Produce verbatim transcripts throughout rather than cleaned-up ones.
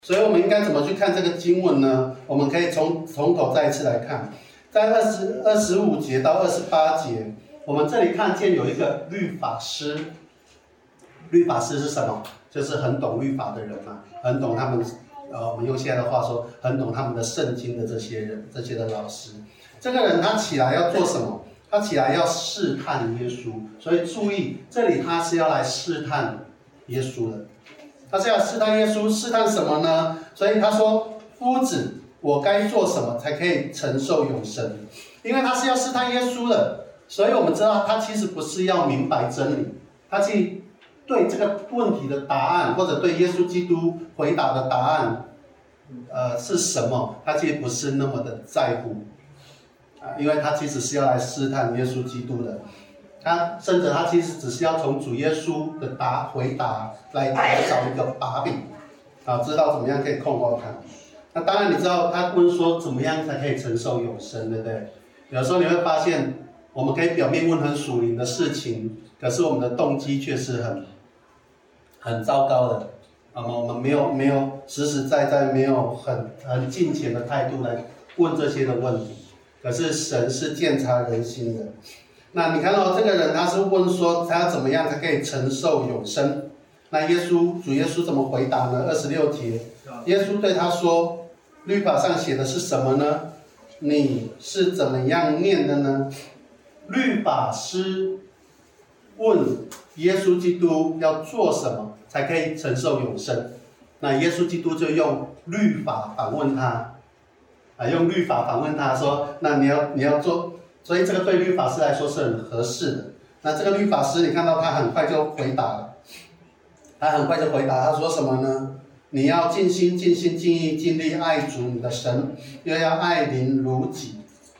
所以我们应该怎么去看这个经文呢？我们可以从从头再一次来看，在二十二十五节到二十八节，我们这里看见有一个律法师。律法师是什么？就是很懂律法的人嘛，很懂他们，呃，我们用现在的话说，很懂他们的圣经的这些人，这些的老师。这个人他起来要做什么？他起来要试探耶稣。所以注意，这里他是要来试探耶稣的。他是要试探耶稣，试探什么呢？所以他说：“夫子，我该做什么才可以承受永生？”因为他是要试探耶稣的，所以我们知道他其实不是要明白真理，他去对这个问题的答案，或者对耶稣基督回答的答案，呃是什么？他其实不是那么的在乎啊，因为他其实是要来试探耶稣基督的。他甚至他其实只是要从主耶稣的答回答来找一个把柄，啊，知道怎么样可以控告他。那当然你知道他问说怎么样才可以承受永生，对不对？有时候你会发现，我们可以表面问很属灵的事情，可是我们的动机却是很很糟糕的。啊，我们没有没有实实在在没有很很敬虔的态度来问这些的问题。可是神是鉴察人心的。那你看到这个人，他是问说他要怎么样才可以承受永生？那耶稣主耶稣怎么回答呢？二十六节，耶稣对他说：“律法上写的是什么呢？你是怎么样念的呢？”律法师问耶稣基督要做什么才可以承受永生？那耶稣基督就用律法反问他，啊，用律法反问他说：“那你要你要做。”所以这个对律法师来说是很合适的。那这个律法师，你看到他很快就回答了，他很快就回答，他说什么呢？你要尽心、尽心、尽意、尽力爱主你的神，又要爱邻如己。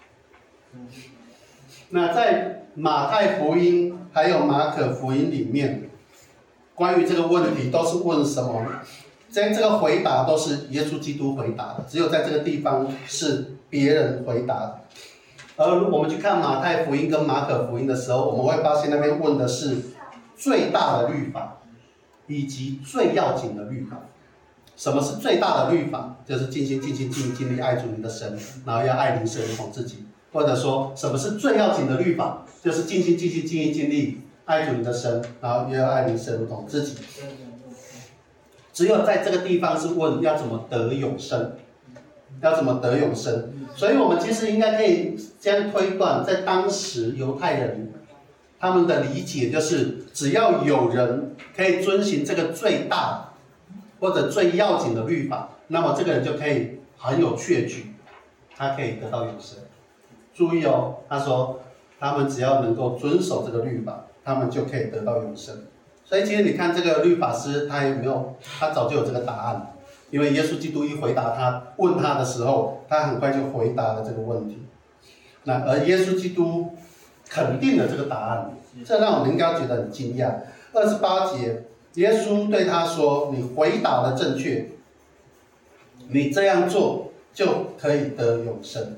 那在马太福音还有马可福音里面，关于这个问题都是问什么？在这个回答都是耶稣基督回答的，只有在这个地方是别人回答的。而我们去看马太福音跟马可福音的时候，我们会发现那边问的是最大的律法以及最要紧的律法。什么是最大的律法？就是尽心尽心尽意尽力爱主你的神，然后要爱邻舍如同自己。或者说什么是最要紧的律法？就是尽心尽心尽意尽力爱主你的神，然后又要爱邻舍如同自己。只有在这个地方是问要怎么得永生，要怎么得永生。所以我们其实应该可以这样推断，在当时犹太人他们的理解就是，只要有人可以遵行这个最大或者最要紧的律法，那么这个人就可以很有确据，他可以得到永生。注意哦，他说他们只要能够遵守这个律法，他们就可以得到永生。所以其实你看这个律法师，他有没有？他早就有这个答案。因为耶稣基督一回答他问他的时候，他很快就回答了这个问题。那而耶稣基督肯定了这个答案，这让我们应该觉得很惊讶。二十八节，耶稣对他说：“你回答的正确，你这样做就可以得永生。”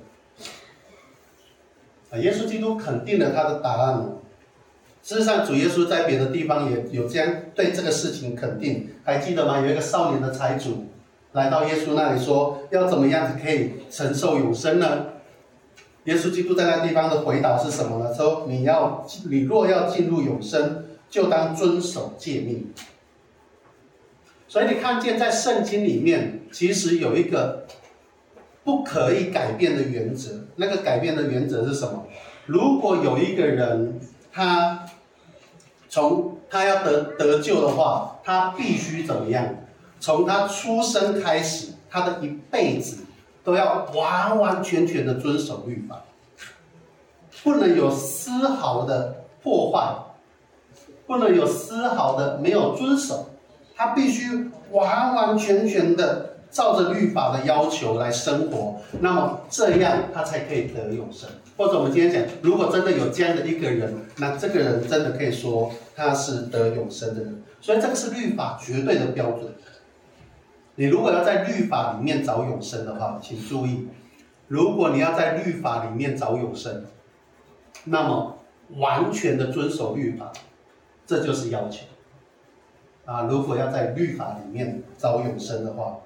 啊，耶稣基督肯定了他的答案了。事实上，主耶稣在别的地方也有这样对这个事情肯定。还记得吗？有一个少年的财主来到耶稣那里说，要怎么样才可以承受永生呢？耶稣基督在那地方的回答是什么呢？说你要你若要进入永生，就当遵守诫命。所以你看见在圣经里面，其实有一个不可以改变的原则。那个改变的原则是什么？如果有一个人，他从他要得得救的话，他必须怎么样？从他出生开始，他的一辈子都要完完全全的遵守律法，不能有丝毫的破坏，不能有丝毫的没有遵守，他必须完完全全的照着律法的要求来生活，那么这样他才可以得永生。或者我们今天讲，如果真的有这样的一个人，那这个人真的可以说他是得永生的人。所以这个是律法绝对的标准。你如果要在律法里面找永生的话，请注意，如果你要在律法里面找永生，那么完全的遵守律法，这就是要求啊。如果要在律法里面找永生的话，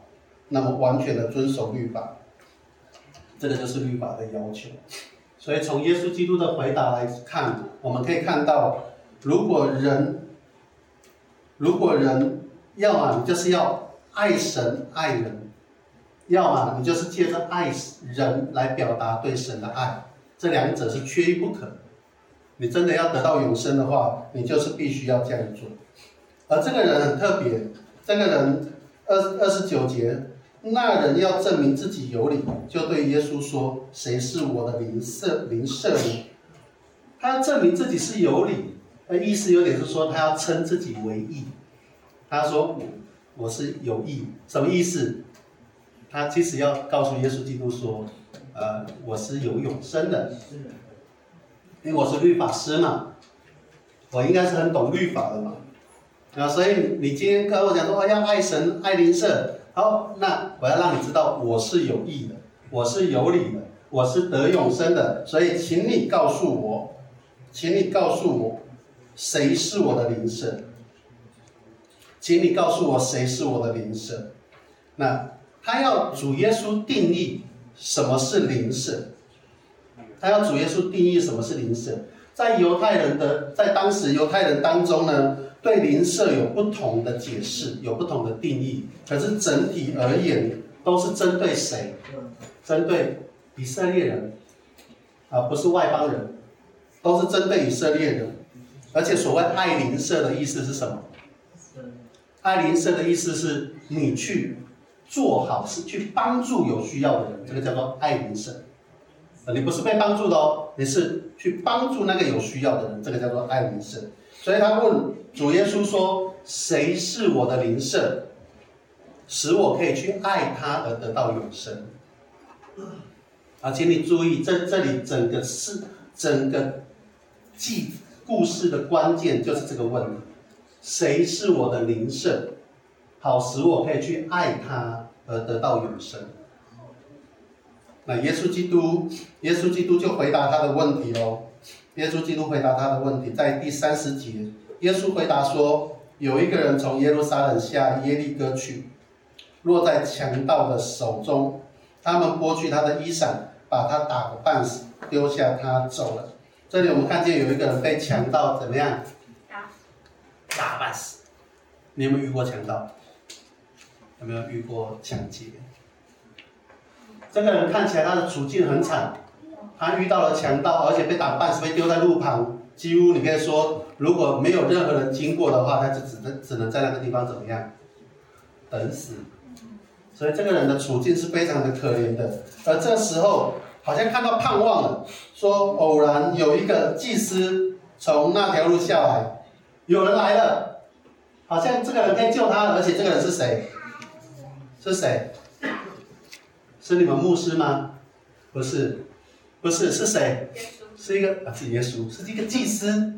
那么完全的遵守律法，这个就是律法的要求。所以从耶稣基督的回答来看，我们可以看到，如果人，如果人要么你就是要爱神爱人，要么你就是借着爱人来表达对神的爱，这两者是缺一不可。你真的要得到永生的话，你就是必须要这样做。而这个人很特别，这个人二二十九节，那人要证明自己有理，就对耶稣说：“谁是我的邻舍邻舍呢？”他要证明自己是有理，意思有点是说他要称自己为义。他说我：“我是有义。”什么意思？他其实要告诉耶稣基督说：“呃，我是有永生的。”因为我是律法师嘛，我应该是很懂律法的嘛，啊，所以你今天跟我讲说，哦，要爱神爱邻舍，好，那我要让你知道我是有义的，我是有理的，我是得永生的，所以请你告诉我，请你告诉我，谁是我的邻舍？请你告诉我谁是我的邻舍？那他要主耶稣定义什么是邻舍。他要主耶稣定义什么是邻舍，在犹太人的在当时犹太人当中呢，对邻舍有不同的解释，有不同的定义。可是整体而言，都是针对谁？针对以色列人，啊，不是外邦人，都是针对以色列人。而且所谓爱邻舍的意思是什么？爱邻舍的意思是你去做好事，去帮助有需要的人，这个叫做爱邻舍。你不是被帮助的哦，你是去帮助那个有需要的人，这个叫做爱邻舍。所以他问主耶稣说：“谁是我的邻舍，使我可以去爱他而得到永生？”啊，请你注意，这这里整个是整个记故事的关键就是这个问题：谁是我的邻舍，好使我可以去爱他而得到永生？那耶稣基督，耶稣基督就回答他的问题喽。耶稣基督回答他的问题，在第三十节，耶稣回答说：“有一个人从耶路撒冷下耶利哥去，落在强盗的手中，他们剥去他的衣裳，把他打个半死，丢下他走了。”这里我们看见有一个人被强盗怎么样？打打半死。你有没有遇过强盗？有没有遇过抢劫？这个人看起来他的处境很惨，他遇到了强盗，而且被打半死，被丢在路旁，几乎你可以说，如果没有任何人经过的话，他就只能只能在那个地方怎么样？等死。所以这个人的处境是非常的可怜的。而这时候好像看到盼望了，说偶然有一个祭司从那条路下来，有人来了，好像这个人可以救他了，而且这个人是谁？是谁？是你们牧师吗？不是，不是，是谁？是一个啊，是耶稣，是一个祭司。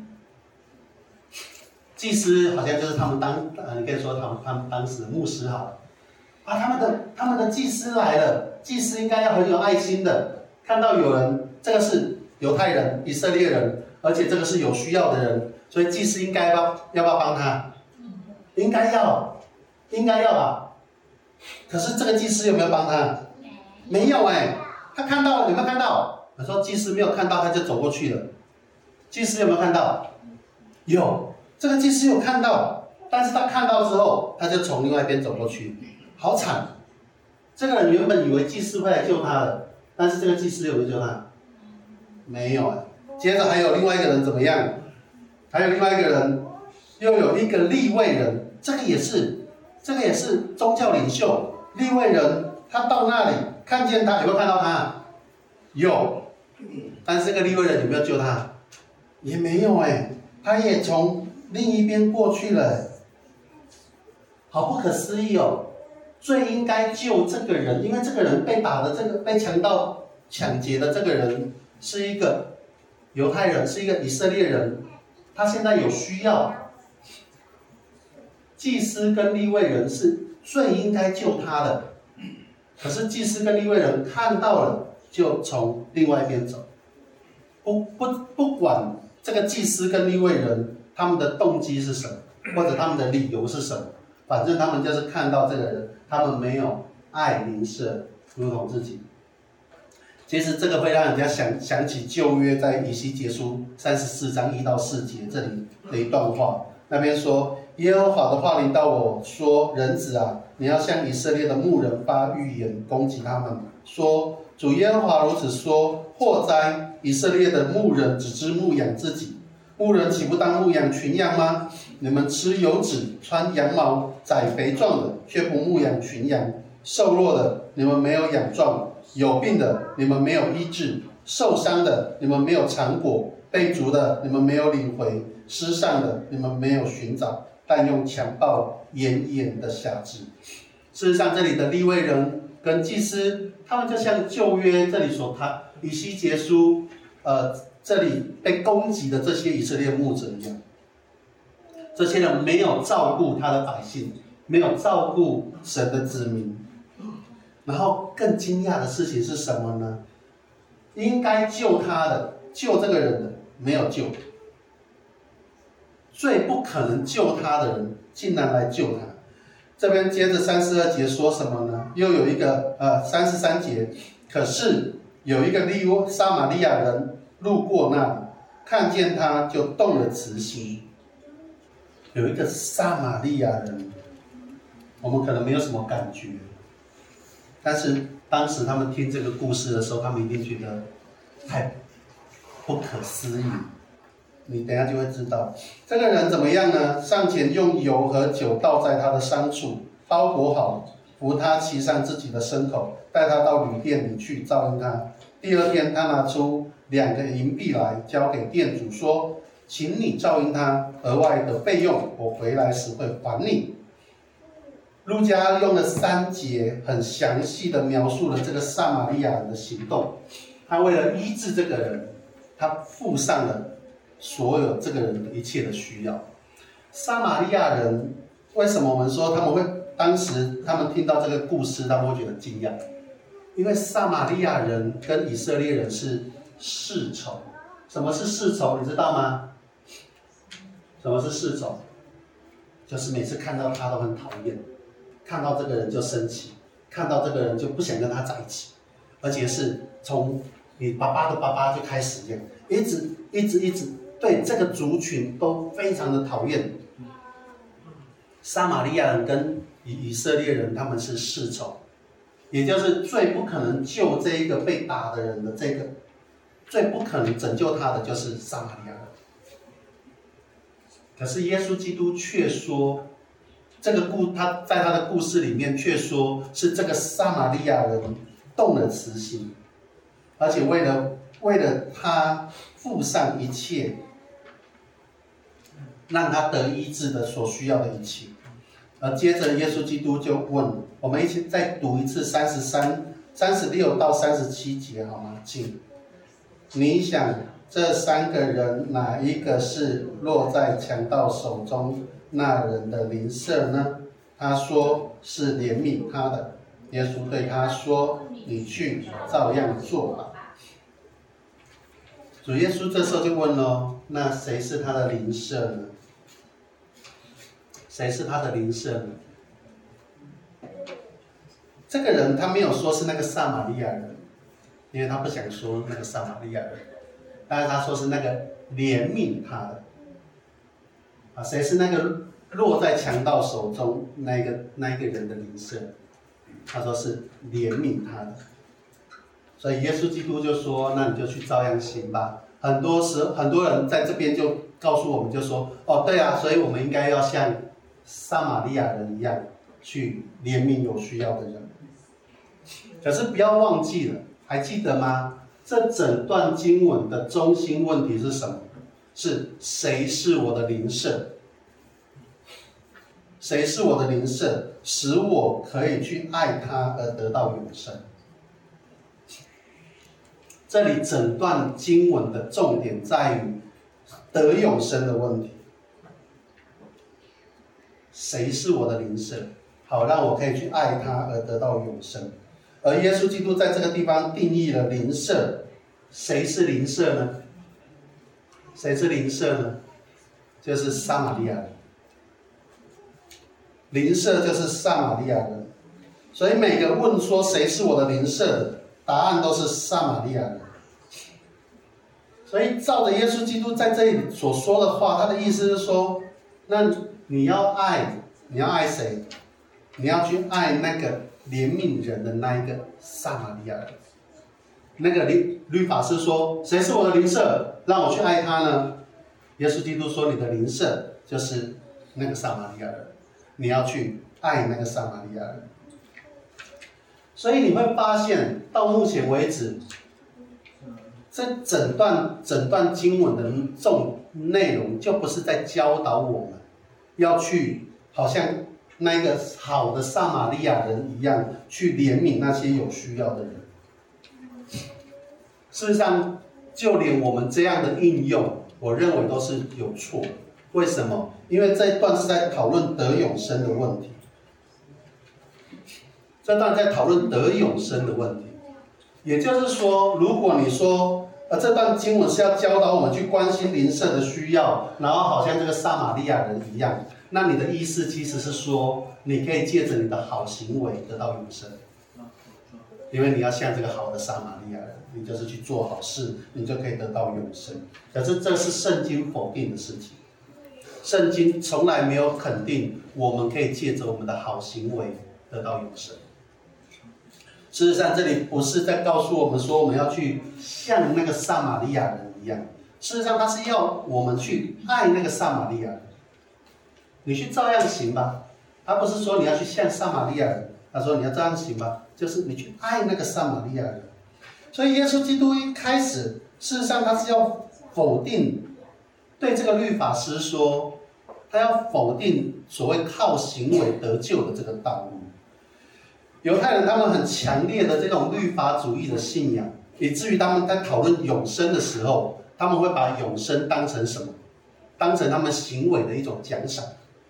祭司好像就是他们当，呃，你可以说他们他们当时的牧师好了。啊，他们的他们的祭司来了，祭司应该要很有爱心的，看到有人，这个是犹太人、以色列人，而且这个是有需要的人，所以祭司应该要要不要帮他？应该要，应该要吧。可是这个祭司有没有帮他？没有哎、欸，他看到了，有没有看到？他说祭司没有看到，他就走过去了。祭司有没有看到？有，这个祭司有看到，但是他看到之后，他就从另外一边走过去，好惨。这个人原本以为祭司会来救他的，但是这个祭司有没有救他？没有哎、欸。接着还有另外一个人怎么样？还有另外一个人，又有一个利未人，这个也是，这个也是宗教领袖，利未人，他到那里。看见他，有没有看到他？有，但是这个利未人有没有救他？也没有哎、欸，他也从另一边过去了、欸，好不可思议哦！最应该救这个人，因为这个人被打的这个被强盗抢劫的这个人是一个犹太人，是一个以色列人，他现在有需要，祭司跟利未人是最应该救他的。可是祭司跟利未人看到了，就从另外一边走。不不不管这个祭司跟利未人他们的动机是什么，或者他们的理由是什么，反正他们就是看到这个人，他们没有爱邻舍如同自己。其实这个会让人家想想起旧约在以西结书三十四章一到四节这里的一段话，那边说耶和华的话临到我说，人子啊，你要向以色列的牧人发预言，攻击他们，说主耶和华如此说，祸哉！以色列的牧人只知牧养自己，牧人岂不当牧养群羊吗？你们吃油脂，穿羊毛，宰肥壮的，却不牧养群羊；瘦弱的，你们没有养壮；有病的，你们没有医治；受伤的，你们没有尝果；被逐的，你们没有领回；失散的，你们没有寻找。但用强暴严严的辖制。事实上，这里的利未人跟祭司，他们就像旧约这里所谈以西结书，呃，这里被攻击的这些以色列牧者一样。这些人没有照顾他的百姓，没有照顾神的子民。然后更惊讶的事情是什么呢？应该救他的，救这个人的，没有救。最不可能救他的人，竟然来救他。这边接着三十二节说什么呢？又有一个呃三十三节，可是有一个利撒玛利亚人路过那里，看见他就动了慈心。有一个撒玛利亚人，我们可能没有什么感觉，但是当时他们听这个故事的时候，他们一定觉得太不可思议。你等一下就会知道，这个人怎么样呢？上前用油和酒倒在他的伤处，包裹好，扶他骑上自己的牲口，带他到旅店里去照应他。第二天，他拿出两个银币来，交给店主说：“请你照应他，额外的费用，我回来时会还你。”路加用了三节很详细的描述了这个撒玛利亚人的行动。他为了医治这个人，他付上了所有这个人的一切的需要。撒玛利亚人为什么我们说他们会当时他们听到这个故事，他们会觉得惊讶？因为撒玛利亚人跟以色列人是世仇。什么是世仇？你知道吗？什么是世仇？就是每次看到他都很讨厌，看到这个人就生气，看到这个人就不想跟他在一起，而且是从你爸爸的爸爸就开始这样，一直一直一直对这个族群都非常的讨厌。撒玛利亚人跟以色列人他们是世仇，也就是最不可能救这一个被打的人的这个，最不可能拯救他的就是撒玛利亚人。可是耶稣基督却说，这个故他在他的故事里面却说是这个撒玛利亚人动了慈心，而且为了为了他付上一切，让他得医治的所需要的一切。而接着耶稣基督就问我们，一起再读一次三十三、三十六到三十七节好吗？请，你想这三个人哪一个是落在强盗手中那人的邻舍呢？他说是怜悯他的。耶稣对他说：“你去照样做吧。”主耶稣这时候就问了：那谁是他的邻舍呢？谁是他的邻舍呢？这个人他没有说是那个撒玛利亚人，因为他不想说那个撒玛利亚人，但是他说是那个怜悯他的。啊，谁是那个落在强盗手中那一个那一个人的邻舍？他说是怜悯他的。所以耶稣基督就说：“那你就去照样行吧。”很多时很多人在这边就告诉我们，就说：“哦，对啊，所以我们应该要像撒玛利亚人一样，去怜悯有需要的人。”可是不要忘记了，还记得吗？这整段经文的中心问题是什么？是谁是我的邻舍？谁是我的邻舍，使我可以去爱他而得到永生？这里整段经文的重点在于得永生的问题。谁是我的邻舍？好让我可以去爱他而得到永生。而耶稣基督在这个地方定义了邻舍。谁是邻舍呢？谁是邻舍呢？就是撒玛利亚人。邻舍就是撒玛利亚人。 所以每个问说谁是我的邻舍的，答案都是撒玛利亚人。所以照着耶稣基督在这里所说的话，他的意思是说，那你要爱，你要爱谁？你要去爱那个怜悯人的那一个撒玛利亚人。那个律律法师说，谁是我的邻舍？让我去爱他呢？耶稣基督说，你的邻舍就是那个撒玛利亚人，你要去爱那个撒玛利亚人。所以你会发现，到目前为止，这整段整段经文的重内容，就不是在教导我们要去，好像那个好的撒玛利亚人一样，去怜悯那些有需要的人。事实上，就连我们这样的应用，我认为都是有错。为什么？因为这一段是在讨论得永生的问题。这段在讨论得永生的问题，也就是说，如果你说，呃，这段经文是要教导我们去关心邻舍的需要，然后好像这个撒玛利亚人一样，那你的意思其实是说，你可以借着你的好行为得到永生，因为你要像这个好的撒玛利亚人，你就是去做好事，你就可以得到永生。可是这是圣经否定的事情，圣经从来没有肯定我们可以借着我们的好行为得到永生。事实上，这里不是在告诉我们说我们要去像那个撒玛利亚人一样。事实上，他是要我们去爱那个撒玛利亚人。你去照样行吧，他不是说你要去像撒玛利亚人，他说你要照样行吧，就是你去爱那个撒玛利亚人。所以，耶稣基督一开始，事实上他是要否定对这个律法师说，他要否定所谓靠行为得救的这个道路。犹太人他们很强烈的这种律法主义的信仰，以至于他们在讨论永生的时候，他们会把永生当成什么？当成他们行为的一种奖赏。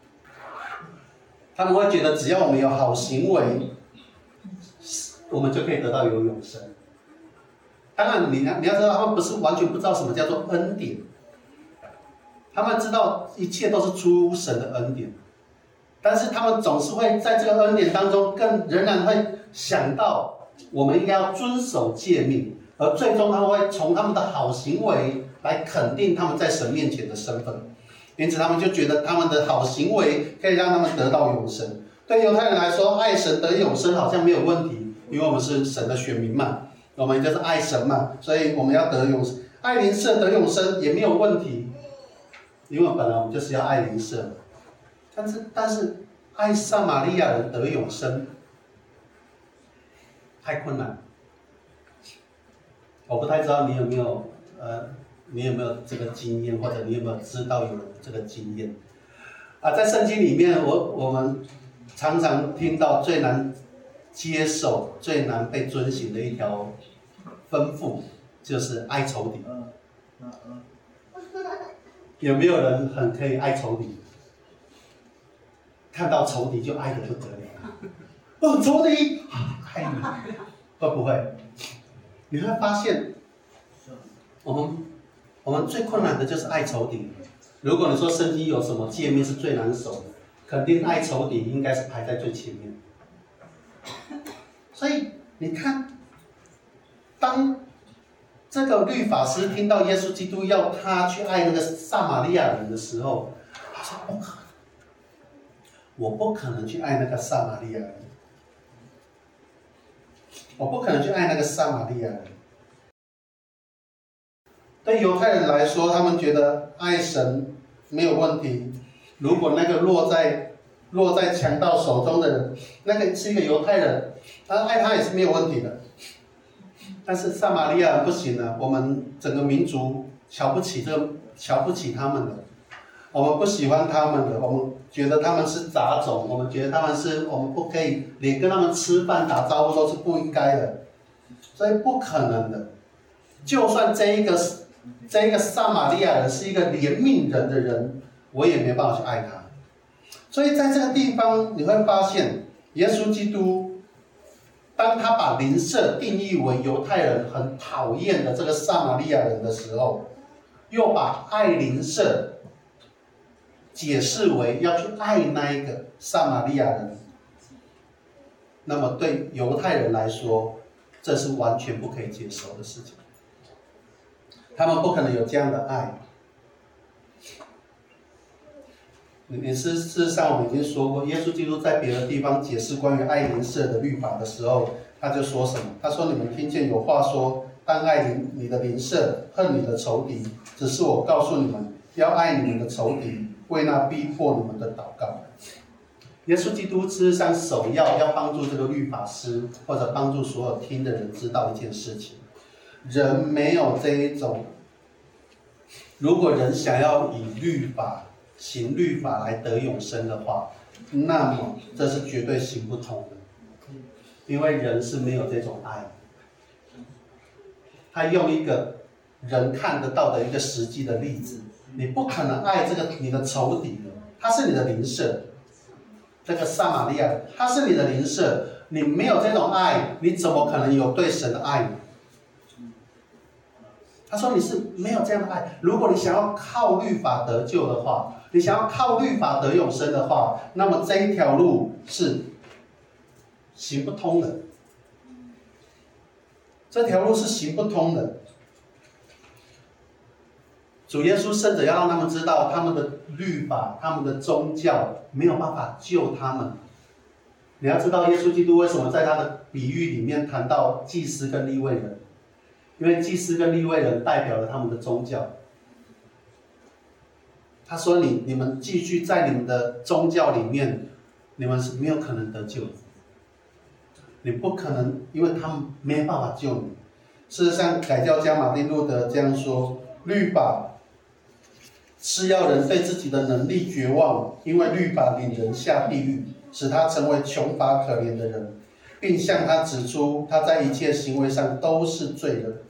他们会觉得只要我们有好行为，我们就可以得到有永生。当然你，你要知道，他们不是完全不知道什么叫做恩典，他们知道一切都是出乎神的恩典。但是他们总是会在这个恩典当中，更仍然会想到我们应该要遵守诫命，而最终他们会从他们的好行为来肯定他们在神面前的身份，因此他们就觉得他们的好行为可以让他们得到永生。对犹太人来说，爱神得永生好像没有问题，因为我们是神的选民嘛，我们就是爱神嘛，所以我们要得永生。爱邻舍得永生也没有问题，因为本来我们就是要爱邻舍。但是，但是爱撒玛利亚人得永生太困难。我不太知道你有没有呃，你有没有这个经验，或者你有没有知道有这个经验啊？在圣经里面，我我们常常听到最难接受、最难被遵行的一条吩咐，就是爱仇敌。有没有人很可以爱仇敌？看到仇敌就爱得不得了，哦，仇敌，爱你，会不会？你会发现，我们我们最困难的就是爱仇敌。如果你说圣经有什么诫命是最难守的，肯定爱仇敌应该是排在最前面。所以你看，当这个律法师听到耶稣基督要他去爱那个撒玛利亚人的时候，他说：“不可能。我不可能去爱那个撒玛利亚人，我不可能去爱那个撒玛利亚人。”对犹太人来说，他们觉得爱神没有问题。如果那个落在落在强盗手中的人，那个是一个犹太人，他爱他也是没有问题的。但是撒玛利亚人不行了，我们整个民族瞧不起这个，瞧不起他们的。我们不喜欢他们的，我们觉得他们是杂种，我们觉得他们是，我们不可以连跟他们吃饭打招呼都是不应该的，所以不可能的。就算这一个这一个撒玛利亚人是一个怜悯人的人，我也没办法去爱他。所以在这个地方你会发现，耶稣基督当他把邻舍定义为犹太人很讨厌的这个撒玛利亚人的时候，又把爱邻舍解释为要去爱那一个撒玛利亚人， 那么对犹太人来说，这是完全不可以接受的事情。他们不可能有这样的爱。你事事实上，我们已经说过，耶稣基督在别的地方解释关于爱邻舍的律法的时候，他就说什么？他说：“你们听见有话说，当爱邻你的邻舍，恨你的仇敌。只是我告诉你们，要爱你们的仇敌，为那逼迫你们的祷告。”耶稣基督事实上首要要帮助这个律法师，或者帮助所有听的人知道一件事情：人没有这一种，如果人想要以律法行律法来得永生的话，那么这是绝对行不通的，因为人是没有这种爱。他用一个人看得到的一个实际的例子，你不可能爱这个你的仇敌的，他是你的邻舍。这个撒玛利亚人，他是你的邻舍，你没有这种爱，你怎么可能有对神的爱呢？他说你是没有这样的爱。如果你想要靠律法得救的话，你想要靠律法得永生的话，那么这一条路是行不通的。这条路是行不通的。主耶稣甚至要让他们知道，他们的律法、他们的宗教没有办法救他们。你要知道，耶稣基督为什么在他的比喻里面谈到祭司跟利未人？因为祭司跟利未人代表了他们的宗教。他说你：“你们继续在你们的宗教里面，你们是没有可能得救的。你不可能，因为他们没办法救你。”事实上，改教家马丁路德这样说：律法是要人对自己的能力绝望，因为律法领人下地狱，使他成为穷乏可怜的人，并向他指出他在一切行为上都是罪人。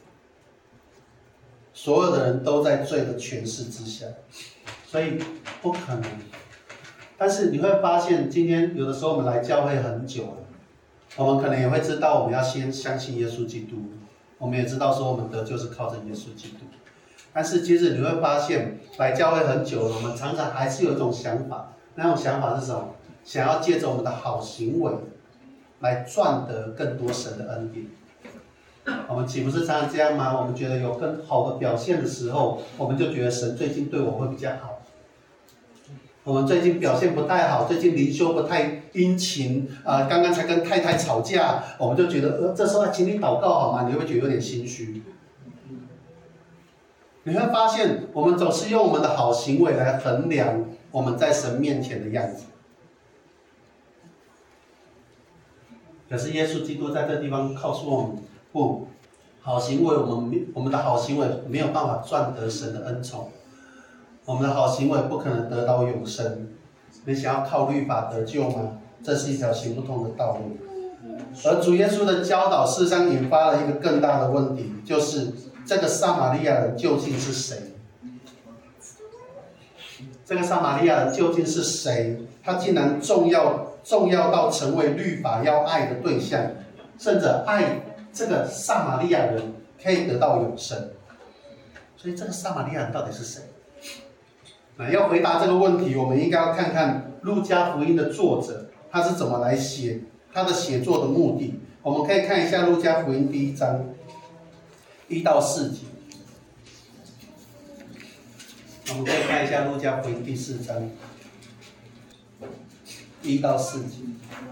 所有的人都在罪的权势之下，所以不可能。但是你会发现，今天有的时候我们来教会很久了，我们可能也会知道我们要先相信耶稣基督，我们也知道说我们得救是靠着耶稣基督。但是接着你会发现，来教会很久了，我们常常还是有一种想法，那种想法是什么？想要借着我们的好行为来赚得更多神的恩典。我们岂不是常常这样吗？我们觉得有更好的表现的时候，我们就觉得神最近对我会比较好。我们最近表现不太好，最近灵修不太殷勤，啊、呃，刚刚才跟太太吵架，我们就觉得，呃，这时候请你祷告好吗？你会不会觉得有点心虚？你会发现，我们总是用我们的好行为来衡量我们在神面前的样子。可是耶稣基督在这地方告诉我们，不，好行为，我们我们的好行为没有办法赚得神的恩宠，我们的好行为不可能得到永生。你想要靠律法得救吗？这是一条行不通的道路。而主耶稣的教导，事实上引发了一个更大的问题，就是这个撒玛利亚人究竟是谁？这个撒玛利亚人究竟是谁？他竟然重要重要到成为律法要爱的对象，甚至爱这个撒玛利亚人可以得到永生。所以这个撒玛利亚人到底是谁？那要回答这个问题，我们应该要看看路加福音的作者他是怎么来写，他的写作的目的。我们可以看一下路加福音第一章一到四节。我们可以看一下路加福音第四章一到四节。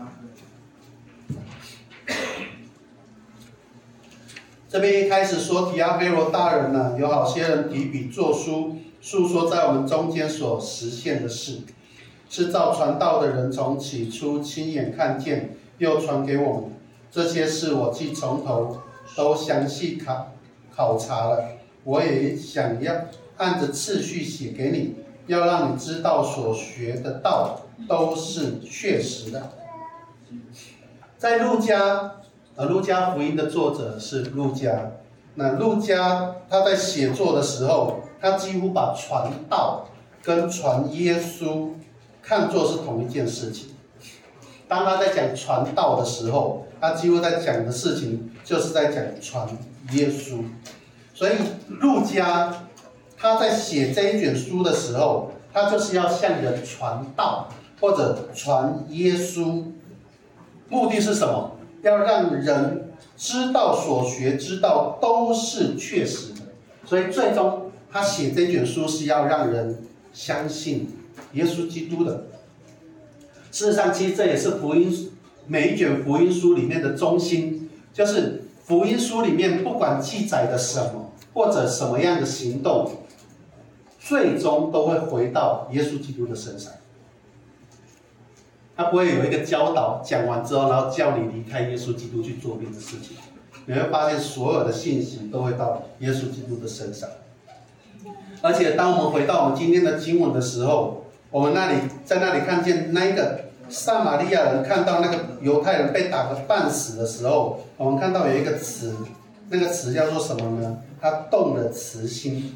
这边一开始说，提阿非罗大人呢、啊，有好些人提笔作书，述说在我们中间所实现的事，是照传道的人从起初亲眼看见，又传给我们。这些事我既从头都详细考考察了，我也想要按着次序写给你，要让你知道所学的道都是确实的。在路加。而路加福音的作者是路加，那路加他在写作的时候，他几乎把传道跟传耶稣看作是同一件事情。当他在讲传道的时候，他几乎在讲的事情就是在讲传耶稣。所以路加他在写这一卷书的时候，他就是要向人传道或者传耶稣。 目的是什么？要让人知道所学之道都是确实的。所以最终他写这卷书是要让人相信耶稣基督的。事实上，其实这也是福音每一卷福音书里面的中心，就是福音书里面不管记载的什么，或者什么样的行动，最终都会回到耶稣基督的身上。他不会有一个教导讲完之后，然后叫你离开耶稣基督去做别的事情。你会发现所有的信息都会到耶稣基督的身上。而且当我们回到我们今天的经文的时候，我们那里在那里看见那一个撒玛利亚人看到那个犹太人被打得半死的时候，我们看到有一个词，那个词叫做什么呢？他动了慈心，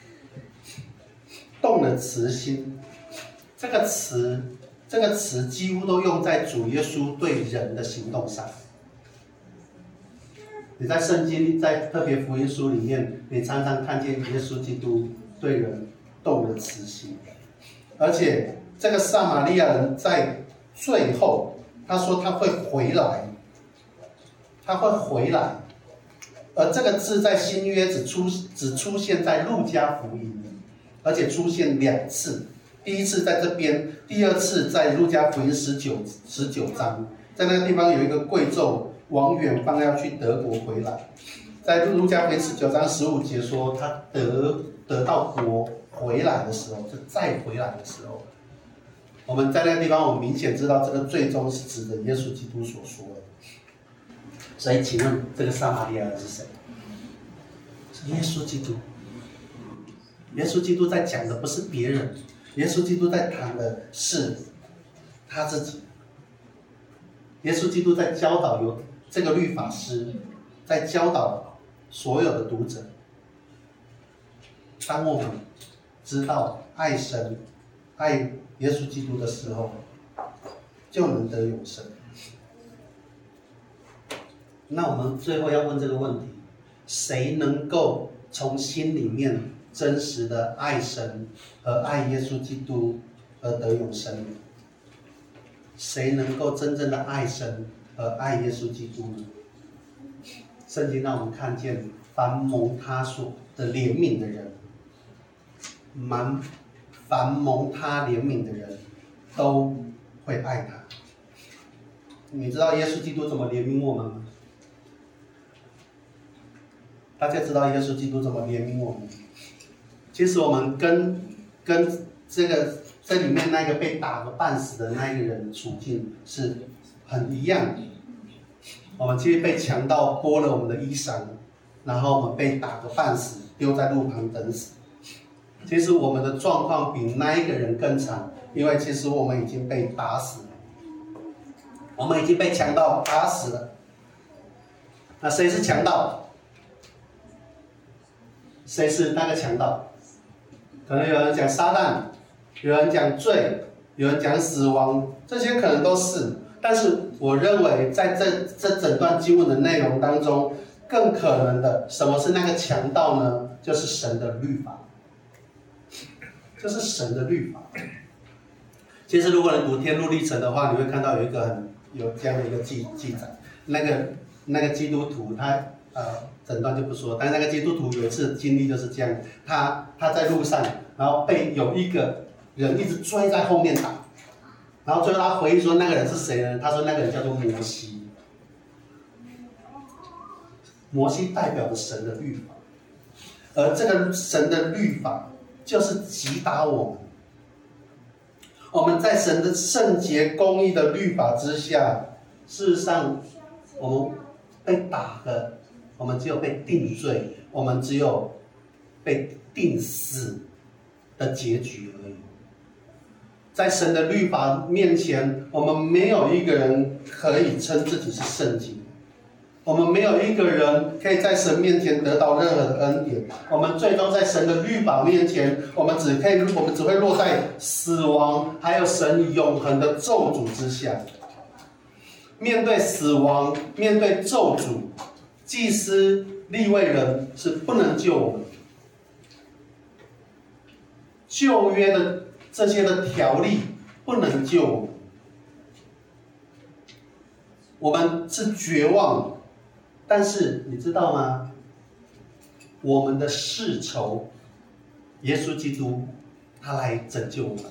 动了慈心。这个词，这个词几乎都用在主耶稣对人的行动上。你在圣经，在特别福音书里面，你常常看见耶稣基督对人动了慈心。而且这个撒玛利亚人在最后他说他会回来，他会回来。而这个字在新约只出只出现在路加福音，而且出现两次。第一次在这边，第二次在路加福音十九十九章，在那个地方有一个贵胄往远方要去德国回来。在路加福音十九章十五节说，他得得到国回来的时候，就再回来的时候，我们在那个地方，我们明显知道这个最终是指的耶稣基督所说的。所以，请问这个撒玛利亚人是谁？是耶稣基督。耶稣基督在讲的不是别人，耶稣基督在谈的是他自己。耶稣基督在教导有这个律法师，在教导所有的读者。当我们知道爱神、爱耶稣基督的时候，就能得永生。那我们最后要问这个问题：谁能够从心里面真实的爱神和爱耶稣基督而得永生呢？谁能够真正的爱神和爱耶稣基督呢？圣经让我们看见，凡蒙他所的怜悯的人，凡凡蒙他怜悯的人，都会爱他。你知道耶稣基督怎么怜悯我们吗？大家知道耶稣基督怎么怜悯我们？其实我们跟跟这个这里面那个被打个半死的那一个人的处境是很一样的。我们其实被强盗剥了我们的衣裳，然后我们被打个半死，丢在路旁等死。其实我们的状况比那一个人更惨，因为其实我们已经被打死了，我们已经被强盗打死了。那谁是强盗？谁是那个强盗？可能有人讲撒旦，有人讲罪，有人讲死亡，这些可能都是。但是我认为，在这这整段经文的内容当中，更可能的，什么是那个强盗呢？就是神的律法，就是神的律法。其实，如果你读天路历程的话，你会看到有一个很有这样的一个记记载，那个那个基督徒他呃。整段就不说，但是那个基督徒有一次经历就是这样，他他在路上，然后被有一个人一直追在后面打，然后最后他回忆说那个人是谁呢？他说那个人叫做摩西，摩西代表着神的律法，而这个神的律法就是击打我们，我们在神的圣洁公义的律法之下，事实上我们被打的。我们只有被定罪，我们只有被定死的结局而已。在神的律法面前，我们没有一个人可以称自己是圣洁，我们没有一个人可以在神面前得到任何的恩典。我们最终在神的律法面前，我们只可以，我们只会落在死亡，还有神永恒的咒诅之下。面对死亡，面对咒诅，祭司、利未人是不能救我们的。旧约的这些的条例不能救我们。 我们是绝望，但是你知道吗？我们的世仇，耶稣基督，他来拯救我们。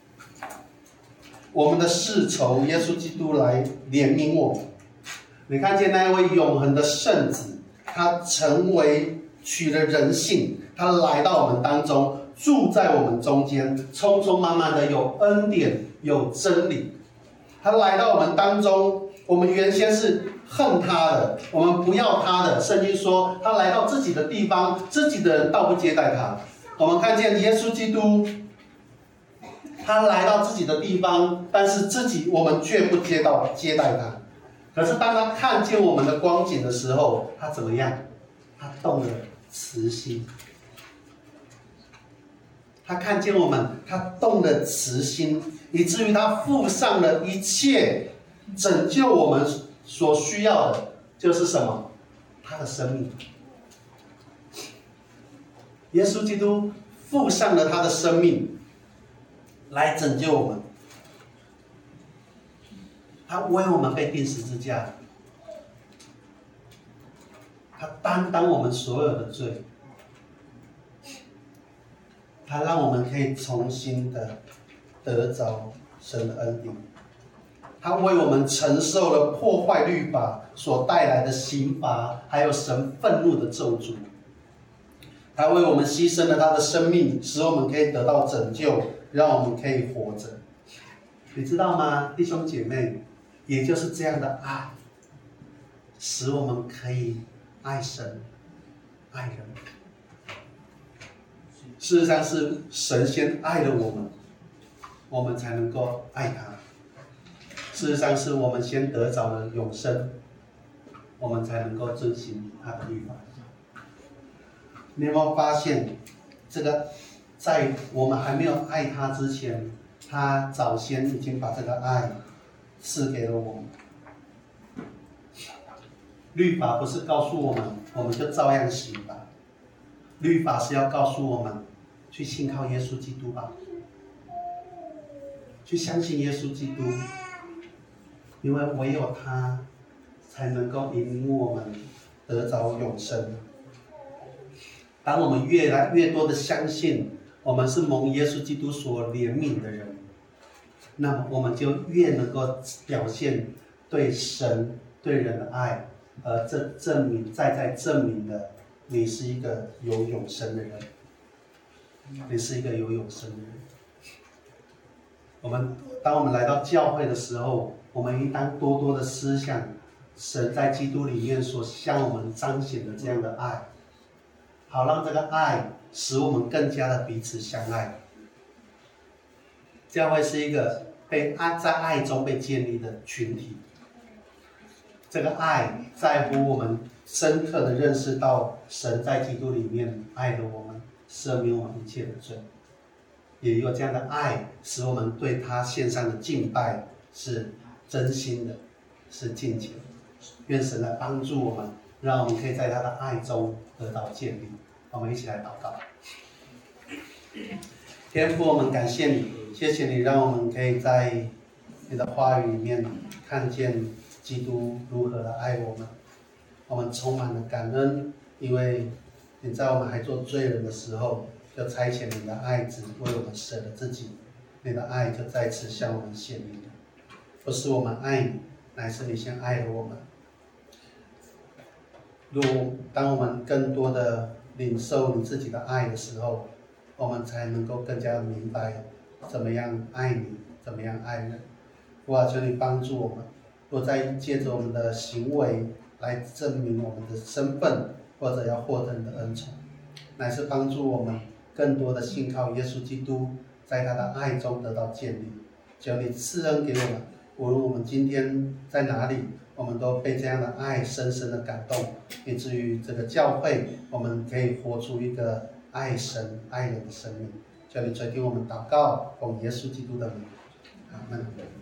我们的世仇，耶稣基督来怜悯我们。你看见那一位永恒的圣子，他成为取了人性，他来到我们当中，住在我们中间，匆匆忙忙的有恩典，有真理。他来到我们当中，我们原先是恨他的，我们不要他的。圣经说，他来到自己的地方，自己的人倒不接待他。我们看见耶稣基督，他来到自己的地方，但是自己我们却不接到接待他。可是当他看见我们的光景的时候，他怎么样？他动了慈心。他看见我们，他动了慈心，以至于他付上了一切，拯救我们所需要的，就是什么？他的生命。耶稣基督付上了他的生命，来拯救我们。他为我们被钉十字架，他担当我们所有的罪，他让我们可以重新的得着神的恩典，他为我们承受了破坏律法所带来的刑罚，还有神愤怒的咒诅。他为我们牺牲了他的生命，使我们可以得到拯救，让我们可以活着。你知道吗，弟兄姐妹？也就是这样的爱，使我们可以爱神、爱人。事实上是神先爱了我们，我们才能够爱他。事实上是我们先得着了永生，我们才能够遵行他的律法。你有没有发现，这个在我们还没有爱他之前，他早先已经把这个爱赐给了我们。律法不是告诉我们，我们就照样行吧。律法是要告诉我们，去信靠耶稣基督吧，去相信耶稣基督，因为唯有他才能够引领我们得着永生。当我们越来越多的相信，我们是蒙耶稣基督所怜悯的人，那么我们就越能够表现对神对人的爱，而这证明再再证明了你是一个有永生的人，你是一个有永生的人。我们当我们来到教会的时候，我们应当多多的思想神在基督里面所向我们彰显的这样的爱，好让这个爱使我们更加的彼此相爱。教会是一个被爱在爱中被建立的群体，这个爱在乎我们深刻的认识到神在基督里面爱了我们，赦免我们一切的罪，也有这样的爱使我们对他献上的敬拜是真心的，是敬虔的。愿神来帮助我们，让我们可以在他的爱中得到建立。我们一起来祷告。天父，我们感谢你，谢谢你让我们可以在你的话语里面看见基督如何的爱我们。我们充满了感恩，因为你在我们还做罪人的时候，就差遣你的爱子为我们舍了自己，你的爱就再次向我们显明了。不是我们爱你，乃是你先爱了我们。如当我们更多的领受你自己的爱的时候，我们才能够更加明白怎么样爱你，怎么样爱人。主啊，求你帮助我们，若再借着我们的行为来证明我们的身份，或者要获得你的恩宠，乃是帮助我们更多的信靠耶稣基督，在他的爱中得到建立。求你赐恩给我们，无论我们今天在哪里，我们都被这样的爱深深的感动，以至于这个教会，我们可以活出一个爱神爱人的生命。求你垂听我们祷告，奉耶稣基督的名，阿们。